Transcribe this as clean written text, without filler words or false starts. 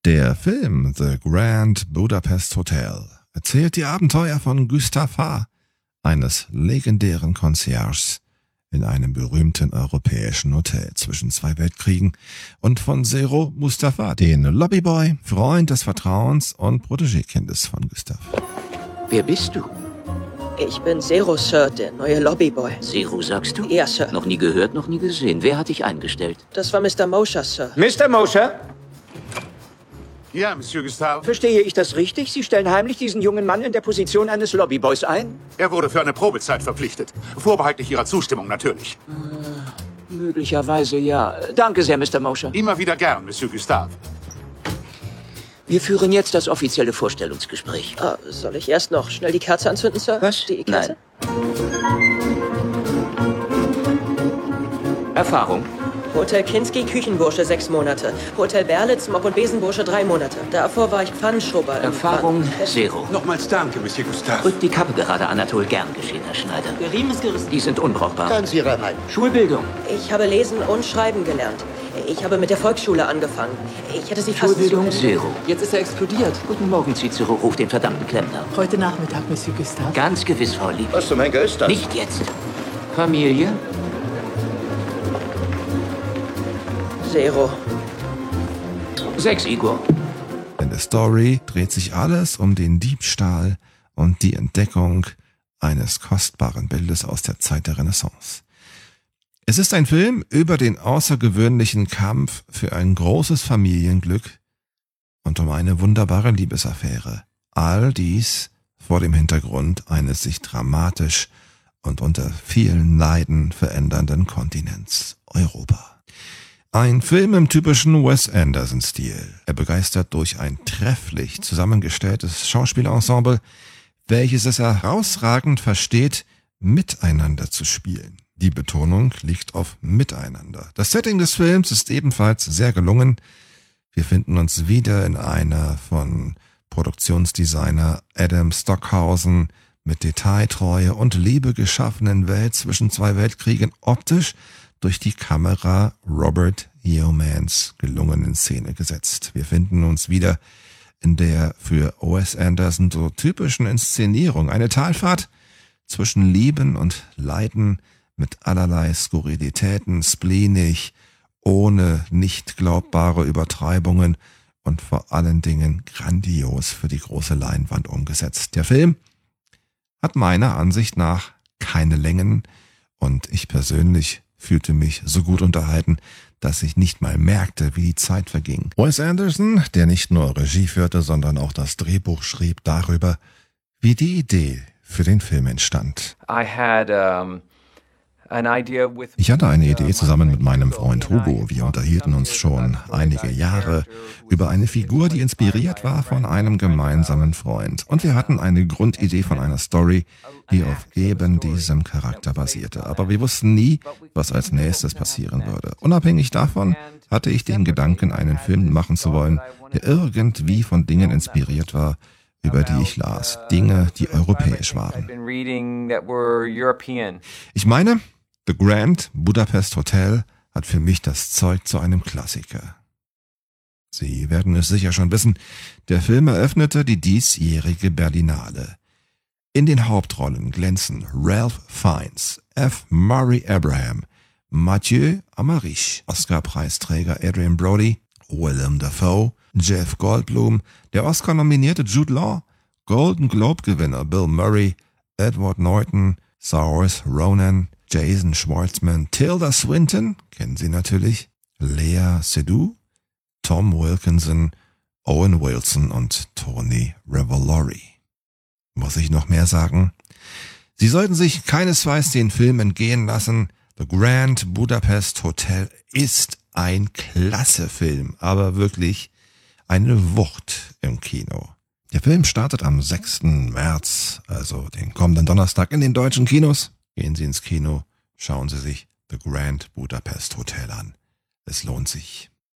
Der Film The Grand Budapest Hotel erzählt die Abenteuer von Gustav H., eines legendären Concierges in einem berühmten europäischen Hotel zwischen zwei Weltkriegen, und von Zero Mustafa, den Lobbyboy, Freund des Vertrauens und Protégé-Kindes von Gustav. Wer bist du? Ich bin Zero, Sir, der neue Lobbyboy. Zero, sagst du? Ja, Sir. Noch nie gehört, noch nie gesehen. Wer hat dich eingestellt? Das war Mr. Mosher, Sir. Mr. Mosher? Ja, Monsieur Gustave. Verstehe ich das richtig? Sie stellen heimlich diesen jungen Mann in der Position eines Lobbyboys ein? Er wurde für eine Probezeit verpflichtet. Vorbehaltlich Ihrer Zustimmung natürlich. Möglicherweise ja. Danke sehr, Mr. Mosher. Immer wieder gern, Monsieur Gustave. Wir führen jetzt das offizielle Vorstellungsgespräch. Soll ich erst noch schnell die Kerze anzünden, Sir? Was? Die Kerze? Nein. Erfahrung? Hotel Kinski, Küchenbursche 6 Monate. Hotel Berlitz, Mob- und Besenbursche 3 Monate. Davor war ich Pfannenschober. Erfahrung Zero. Nochmals danke, Monsieur Gustave. Rückt die Kappe gerade, Anatol. Gern geschehen, Herr Schneider. Der Riemen ist gerissen. Die sind unbrauchbar. Ganz Ihre rein. Schulbildung. Ich habe lesen und schreiben gelernt. Ich habe mit der Volksschule angefangen. Ich hätte sie fast... Schulbildung Zero. Jetzt ist er explodiert. Guten Morgen, Cicero. Ruf den verdammten Klempner. Heute Nachmittag, Monsieur Gustave. Ganz gewiss, Frau Lieb. Was zum Henker ist das? Nicht jetzt. Familie? Zero. 6, Igor. In der Story dreht sich alles um den Diebstahl und die Entdeckung eines kostbaren Bildes aus der Zeit der Renaissance. Es ist ein Film über den außergewöhnlichen Kampf für ein großes Familienglück und um eine wunderbare Liebesaffäre. All dies vor dem Hintergrund eines sich dramatisch und unter vielen Leiden verändernden Kontinents Europa. Ein Film im typischen Wes Anderson-Stil. Er begeistert durch ein trefflich zusammengestelltes Schauspielensemble, welches es herausragend versteht, miteinander zu spielen. Die Betonung liegt auf Miteinander. Das Setting des Films ist ebenfalls sehr gelungen. Wir finden uns wieder in einer von Produktionsdesigner Adam Stockhausen mit Detailtreue und Liebe geschaffenen Welt zwischen zwei Weltkriegen optisch durch die Kamera Robert Yeomans gelungen in Szene gesetzt. Wir finden uns wieder in der für Wes Anderson so typischen Inszenierung. Eine Talfahrt zwischen Lieben und Leiden mit allerlei Skurrilitäten, spleenig, ohne nicht glaubbare Übertreibungen und vor allen Dingen grandios für die große Leinwand umgesetzt. Der Film hat meiner Ansicht nach keine Längen und ich persönlich fühlte mich so gut unterhalten, dass ich nicht mal merkte, wie die Zeit verging. Wes Anderson, der nicht nur Regie führte, sondern auch das Drehbuch schrieb, darüber, wie die Idee für den Film entstand. Ich hatte eine Idee zusammen mit meinem Freund Hugo. Wir unterhielten uns schon einige Jahre über eine Figur, die inspiriert war von einem gemeinsamen Freund. Und wir hatten eine Grundidee von einer Story, die auf eben diesem Charakter basierte. Aber wir wussten nie, was als nächstes passieren würde. Unabhängig davon hatte ich den Gedanken, einen Film machen zu wollen, der irgendwie von Dingen inspiriert war, über die ich las. Dinge, die europäisch waren. Ich meine, The Grand Budapest Hotel hat für mich das Zeug zu einem Klassiker. Sie werden es sicher schon wissen, der Film eröffnete die diesjährige Berlinale. In den Hauptrollen glänzen Ralph Fiennes, F. Murray Abraham, Mathieu Amalric, Oscar-Preisträger Adrien Brody, Willem Dafoe, Jeff Goldblum, der Oscar-nominierte Jude Law, Golden Globe-Gewinner Bill Murray, Edward Norton, Saoirse Ronan, Jason Schwartzman, Tilda Swinton, kennen Sie natürlich, Lea Seydoux, Tom Wilkinson, Owen Wilson und Tony Revolori. Muss ich noch mehr sagen? Sie sollten sich keinesfalls den Film entgehen lassen. The Grand Budapest Hotel ist ein klasse Film, aber wirklich eine Wucht im Kino. Der Film startet am 6. März, also den kommenden Donnerstag in den deutschen Kinos. Gehen Sie ins Kino, schauen Sie sich The Grand Budapest Hotel an. Es lohnt sich.